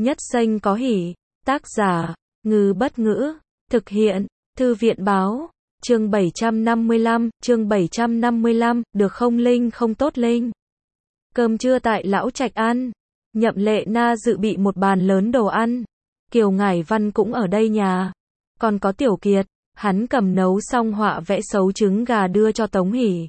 Nhất danh có hỷ. Tác giả, Ngư Bất Ngữ. Thực hiện, Thư viện Báo. Chương 755, được không Linh không tốt Linh. Cơm trưa tại Lão Trạch ăn. Nhậm Lệ Na dự bị một bàn lớn đồ ăn. Kiều Ngải Văn cũng ở đây nhà. Còn có Tiểu Kiệt, hắn cầm nấu xong họa vẽ xấu trứng gà đưa cho Tống Hỷ.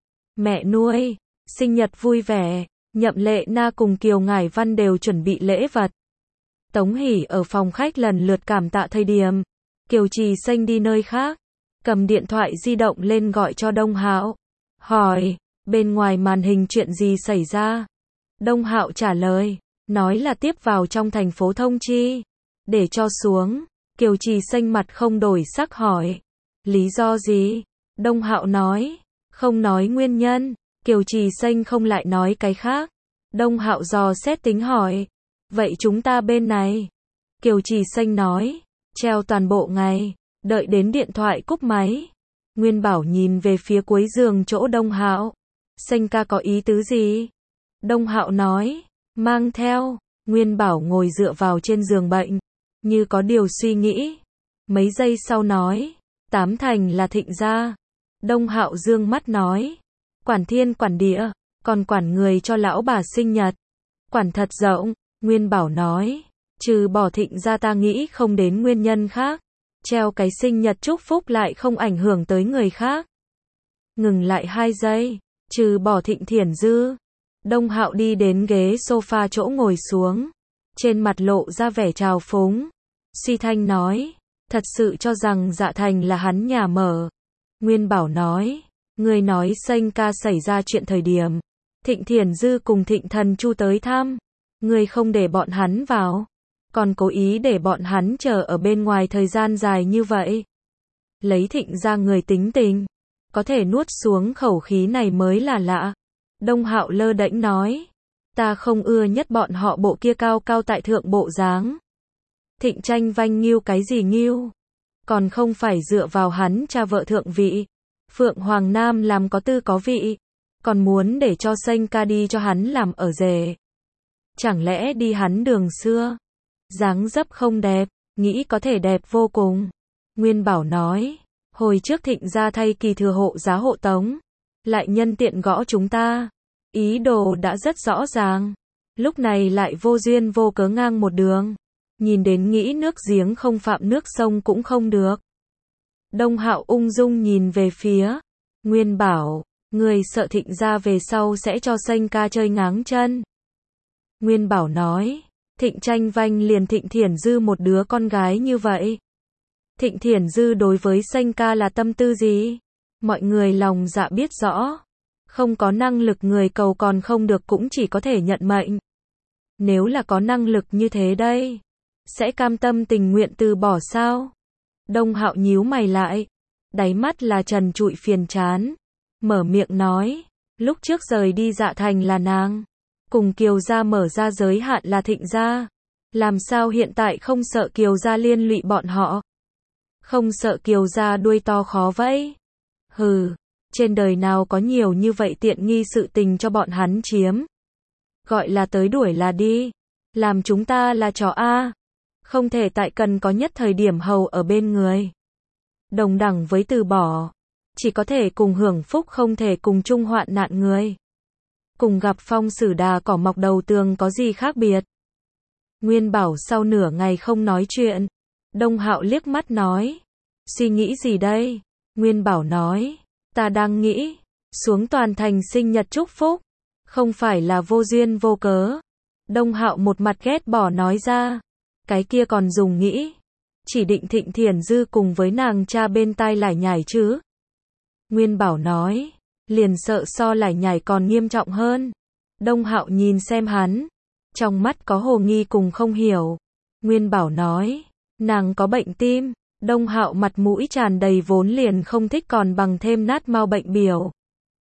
Mẹ nuôi, sinh nhật vui vẻ. Nhậm Lệ Na cùng Kiều Ngải Văn đều chuẩn bị lễ vật. Tống Hỷ ở phòng khách lần lượt cảm tạ thời điểm. Kiều Trì Xanh đi nơi khác, cầm điện thoại di động lên gọi cho Đông Hạo. Hỏi, bên ngoài màn hình chuyện gì xảy ra? Đông Hạo trả lời, nói là tiếp vào trong thành phố thông chi. Để cho xuống. Kiều Trì Xanh mặt không đổi sắc hỏi. Lý do gì? Đông Hạo nói, không nói nguyên nhân. Kiều Trì Xanh không lại nói cái khác. Đông Hạo dò xét tính hỏi, vậy chúng ta bên này? Kiều Trì Xanh nói, treo toàn bộ ngày, đợi đến điện thoại cúp máy. Nguyên Bảo nhìn về phía cuối giường chỗ Đông Hạo. Xanh ca có ý tứ gì? Đông Hạo nói, mang theo. Nguyên Bảo ngồi dựa vào trên giường bệnh, như có điều suy nghĩ. Mấy giây sau nói, tám thành là Thịnh gia. Đông Hạo dương mắt nói, quản thiên quản địa, còn quản người cho lão bà sinh nhật. Quản thật rộng. Nguyên Bảo nói, trừ bỏ Thịnh gia ta nghĩ không đến nguyên nhân khác. Treo cái sinh nhật chúc phúc lại không ảnh hưởng tới người khác. Ngừng lại 2 giây, trừ bỏ Thịnh Thiển Dư. Đông Hạo đi đến ghế sofa chỗ ngồi xuống, trên mặt lộ ra vẻ trào phúng. Suy thanh nói, thật sự cho rằng Dạ Thành là hắn nhà mở. Nguyên Bảo nói, người nói Xanh ca xảy ra chuyện thời điểm Thịnh Thiển Dư cùng Thịnh Thần Chu tới thăm, người không để bọn hắn vào, còn cố ý để bọn hắn chờ ở bên ngoài thời gian dài như vậy. Lấy Thịnh ra người tính tình, có thể nuốt xuống khẩu khí này mới là lạ. Đông Hạo lơ đễnh nói, ta không ưa nhất bọn họ bộ kia cao cao tại thượng bộ dáng. Thịnh tranh vanh nghiêu cái gì nghiêu? Còn không phải dựa vào hắn cha vợ thượng vị. Phượng Hoàng Nam làm có tư có vị, còn muốn để cho Xanh ca đi cho hắn làm ở rể. Chẳng lẽ đi hắn đường xưa? Dáng dấp không đẹp, nghĩ có thể đẹp vô cùng. Nguyên Bảo nói, hồi trước Thịnh gia thay kỳ thừa hộ giá hộ tống, lại nhân tiện gõ chúng ta. Ý đồ đã rất rõ ràng. Lúc này lại vô duyên vô cớ ngang một đường. Nhìn đến nghĩ nước giếng không phạm nước sông cũng không được. Đông Hạo ung dung nhìn về phía Nguyên Bảo, người sợ Thịnh gia về sau sẽ cho Xanh ca chơi ngáng chân. Nguyên Bảo nói, Thịnh tranh vanh liền Thịnh Thiển Dư một đứa con gái như vậy. Thịnh Thiển Dư đối với Xanh ca là tâm tư gì? Mọi người lòng dạ biết rõ. Không có năng lực người cầu còn không được cũng chỉ có thể nhận mệnh. Nếu là có năng lực như thế đây, sẽ cam tâm tình nguyện từ bỏ sao? Đông Hạo nhíu mày lại, đáy mắt là trần trụi phiền chán. Mở miệng nói, lúc trước rời đi Dạ Thành là nàng, cùng Kiều gia mở ra giới hạn là Thịnh gia. Làm sao hiện tại không sợ Kiều gia liên lụy bọn họ? Không sợ Kiều gia đuôi to khó vẫy? Hừ, trên đời nào có nhiều như vậy tiện nghi sự tình cho bọn hắn chiếm. Gọi là tới đuổi là đi, làm chúng ta là trò A. Không thể tại cần có nhất thời điểm hầu ở bên người. Đồng đẳng với từ bỏ, chỉ có thể cùng hưởng phúc không thể cùng chung hoạn nạn người. Cùng gặp phong sử đà cỏ mọc đầu tường có gì khác biệt? Nguyên Bảo sau nửa ngày không nói chuyện. Đông Hạo liếc mắt nói, suy nghĩ gì đây? Nguyên Bảo nói, ta đang nghĩ, xuống toàn thành sinh nhật chúc phúc, không phải là vô duyên vô cớ. Đông Hạo một mặt ghét bỏ nói ra, cái kia còn dùng nghĩ, chỉ định Thịnh Thiển Dư cùng với nàng cha bên tai lải nhải chứ. Nguyên Bảo nói, liền sợ so lải nhải còn nghiêm trọng hơn. Đông Hạo nhìn xem hắn, trong mắt có hồ nghi cùng không hiểu. Nguyên Bảo nói, nàng có bệnh tim. Đông Hạo mặt mũi tràn đầy vốn liền không thích còn bằng thêm nát mau bệnh biểu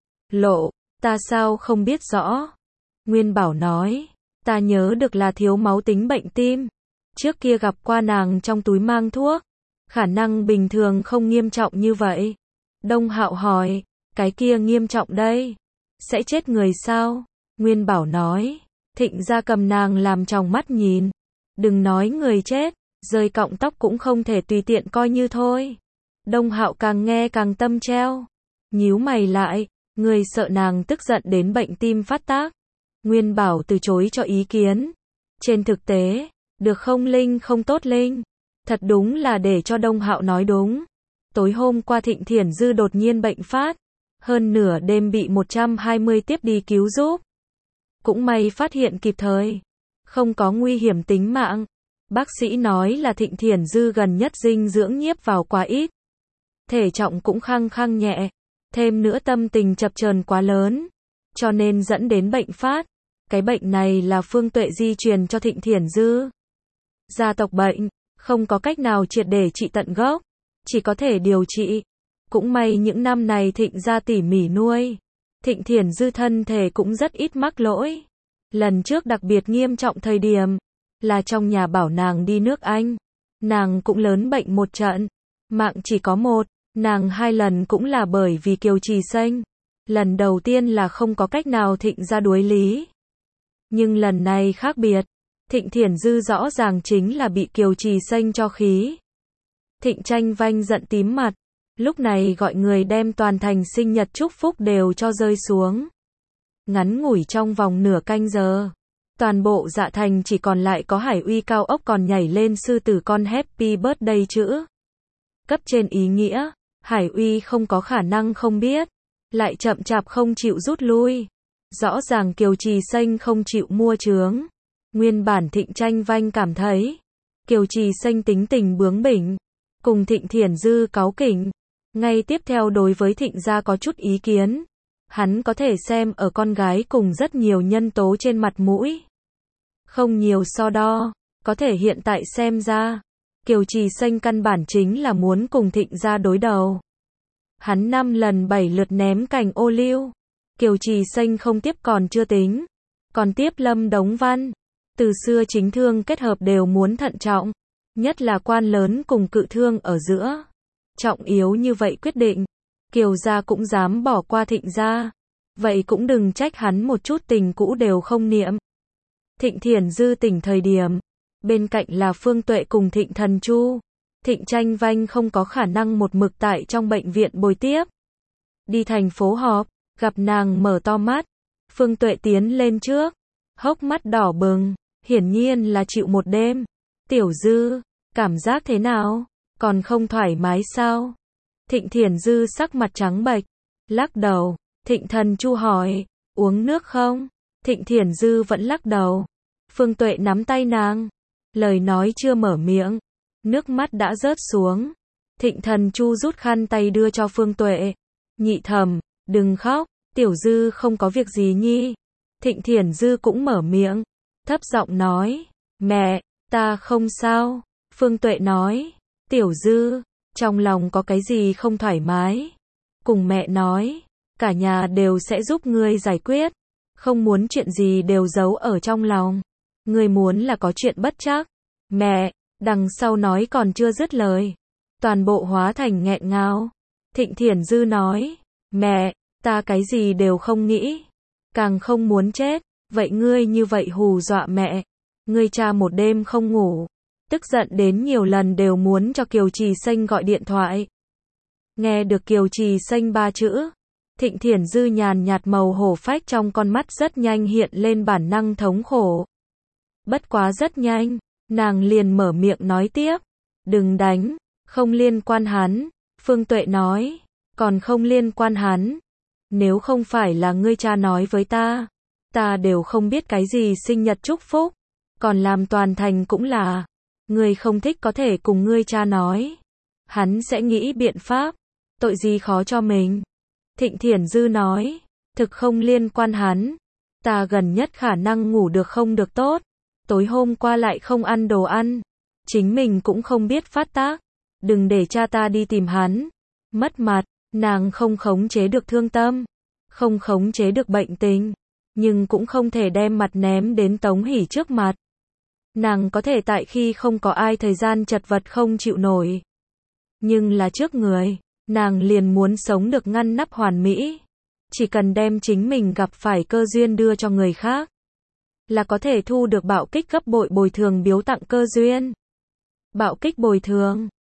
lộ, ta sao không biết rõ. Nguyên Bảo nói, ta nhớ được là thiếu máu tính bệnh tim. Trước kia gặp qua nàng trong túi mang thuốc, khả năng bình thường không nghiêm trọng như vậy. Đông Hạo hỏi, cái kia nghiêm trọng đây, sẽ chết người sao? Nguyên Bảo nói, Thịnh gia cầm nàng làm trong mắt nhìn, Đừng nói người chết, rơi cọng tóc cũng không thể tùy tiện coi như thôi. Đông Hạo càng nghe càng tâm treo. Nhíu mày lại, người sợ nàng tức giận đến bệnh tim phát tác. Nguyên Bảo từ chối cho ý kiến. Trên thực tế, được không linh không tốt linh. Thật đúng là để cho Đông Hạo nói đúng. Tối hôm qua Thịnh Thiển Dư đột nhiên bệnh phát. Hơn nửa đêm bị 120 tiếp đi cứu giúp. Cũng may phát hiện kịp thời. Không có nguy hiểm tính mạng. Bác sĩ nói là Thịnh Thiển Dư gần nhất dinh dưỡng nhiếp vào quá ít. Thể trọng cũng khăng khăng nhẹ. Thêm nữa tâm tình chập chờn quá lớn. Cho nên dẫn đến bệnh phát. Cái bệnh này là Phương Tuệ di truyền cho Thịnh Thiển Dư. Gia tộc bệnh, không có cách nào triệt để trị tận gốc. Chỉ có thể điều trị. Cũng may những năm này Thịnh gia tỉ mỉ nuôi. Thịnh Thiển Dư thân thể cũng rất ít mắc lỗi. Lần trước đặc biệt nghiêm trọng thời điểm là trong nhà bảo nàng đi nước Anh. Nàng cũng lớn bệnh một trận. Mạng chỉ có một. Nàng 2 lần cũng là bởi vì Kiều Trì Xanh. Lần đầu tiên là không có cách nào Thịnh gia đuối lý. Nhưng lần này khác biệt. Thịnh Thiển Dư rõ ràng chính là bị Kiều Trì Xanh cho khí. Thịnh Tranh Vanh giận tím mặt. Lúc này gọi người đem toàn thành sinh nhật chúc phúc đều cho rơi xuống. Ngắn ngủi trong vòng nửa canh giờ. Toàn bộ Dạ Thành chỉ còn lại có Hải Uy cao ốc còn nhảy lên sư tử con Happy Birthday chữ. Cấp trên ý nghĩa, Hải Uy không có khả năng không biết. Lại chậm chạp không chịu rút lui. Rõ ràng Kiều Trì Xanh không chịu mua chướng. Nguyên bản Thịnh Tranh Vanh cảm thấy Kiều Trì Xanh tính tình bướng bỉnh. Cùng Thịnh Thiển Dư cáu kỉnh. Ngay tiếp theo đối với Thịnh gia có chút ý kiến. Hắn có thể xem ở con gái cùng rất nhiều nhân tố trên mặt mũi. Không nhiều so đo. Có thể hiện tại xem ra Kiều Trì Xanh căn bản chính là muốn cùng Thịnh gia đối đầu. Hắn 5 lần 7 lượt ném cành ô liu. Kiều Trì Xanh không tiếp còn chưa tính. Còn tiếp Lâm Đống Văn. Từ xưa chính thương kết hợp đều muốn thận trọng. Nhất là quan lớn cùng cự thương ở giữa. Trọng yếu như vậy quyết định. Kiều gia cũng dám bỏ qua Thịnh gia. Vậy cũng đừng trách hắn một chút tình cũ đều không niệm. Thịnh Thiển Dư tỉnh thời điểm. Bên cạnh là Phương Tuệ cùng Thịnh Thần Chu. Thịnh Tranh Vanh không có khả năng một mực tại trong bệnh viện bồi tiếp. Đi thành phố họp, gặp nàng mở to mắt. Phương Tuệ tiến lên trước. Hốc mắt đỏ bừng. Hiển nhiên là chịu một đêm. Tiểu Dư, cảm giác thế nào? Còn không thoải mái sao? Thịnh Thiển Dư sắc mặt trắng bệch. Lắc đầu. Thịnh Thần Chu hỏi. Uống nước không? Thịnh Thiển Dư vẫn lắc đầu. Phương Tuệ nắm tay nàng. Lời nói chưa mở miệng. Nước mắt đã rớt xuống. Thịnh Thần Chu rút khăn tay đưa cho Phương Tuệ. Nhị thầm, đừng khóc. Tiểu Dư không có việc gì nhi. Thịnh Thiển Dư cũng mở miệng. Thấp giọng nói. Mẹ, ta không sao. Phương Tuệ nói. Tiểu Dư, trong lòng có cái gì không thoải mái. Cùng mẹ nói. Cả nhà đều sẽ giúp ngươi giải quyết. Không muốn chuyện gì đều giấu ở trong lòng. Ngươi muốn là có chuyện bất trắc. Mẹ, đằng sau nói còn chưa dứt lời. Toàn bộ hóa thành nghẹn ngào. Thịnh Thiển Dư nói. Mẹ, ta cái gì đều không nghĩ. Càng không muốn chết. Vậy ngươi như vậy hù dọa mẹ. Ngươi cha một đêm không ngủ. Tức giận đến nhiều lần đều muốn cho Kiều Trì Xanh gọi điện thoại. Nghe được Kiều Trì Xanh 3 chữ. Thịnh Thiển Dư nhàn nhạt màu hổ phách trong con mắt rất nhanh hiện lên bản năng thống khổ. Bất quá rất nhanh, nàng liền mở miệng nói tiếp. Đừng đánh, không liên quan hắn. Phương Tuệ nói, còn không liên quan hắn. Nếu không phải là ngươi cha nói với ta đều không biết cái gì sinh nhật chúc phúc. Còn làm toàn thành cũng là, ngươi không thích có thể cùng ngươi cha nói. Hắn sẽ nghĩ biện pháp, tội gì khó cho mình. Thịnh Thiển Dư nói, thực không liên quan hắn. Ta gần nhất khả năng ngủ được không được tốt. Tối hôm qua lại không ăn đồ ăn. Chính mình cũng không biết phát tác. Đừng để cha ta đi tìm hắn. Mất mặt, nàng không khống chế được thương tâm. Không khống chế được bệnh tình. Nhưng cũng không thể đem mặt ném đến Tống Hỷ trước mặt. Nàng có thể tại khi không có ai thời gian chật vật không chịu nổi. Nhưng là trước người, nàng liền muốn sống được ngăn nắp hoàn mỹ. Chỉ cần đem chính mình gặp phải cơ duyên đưa cho người khác. là có thể thu được bạo kích gấp bội bồi thường biếu tặng cơ duyên. Bạo kích bồi thường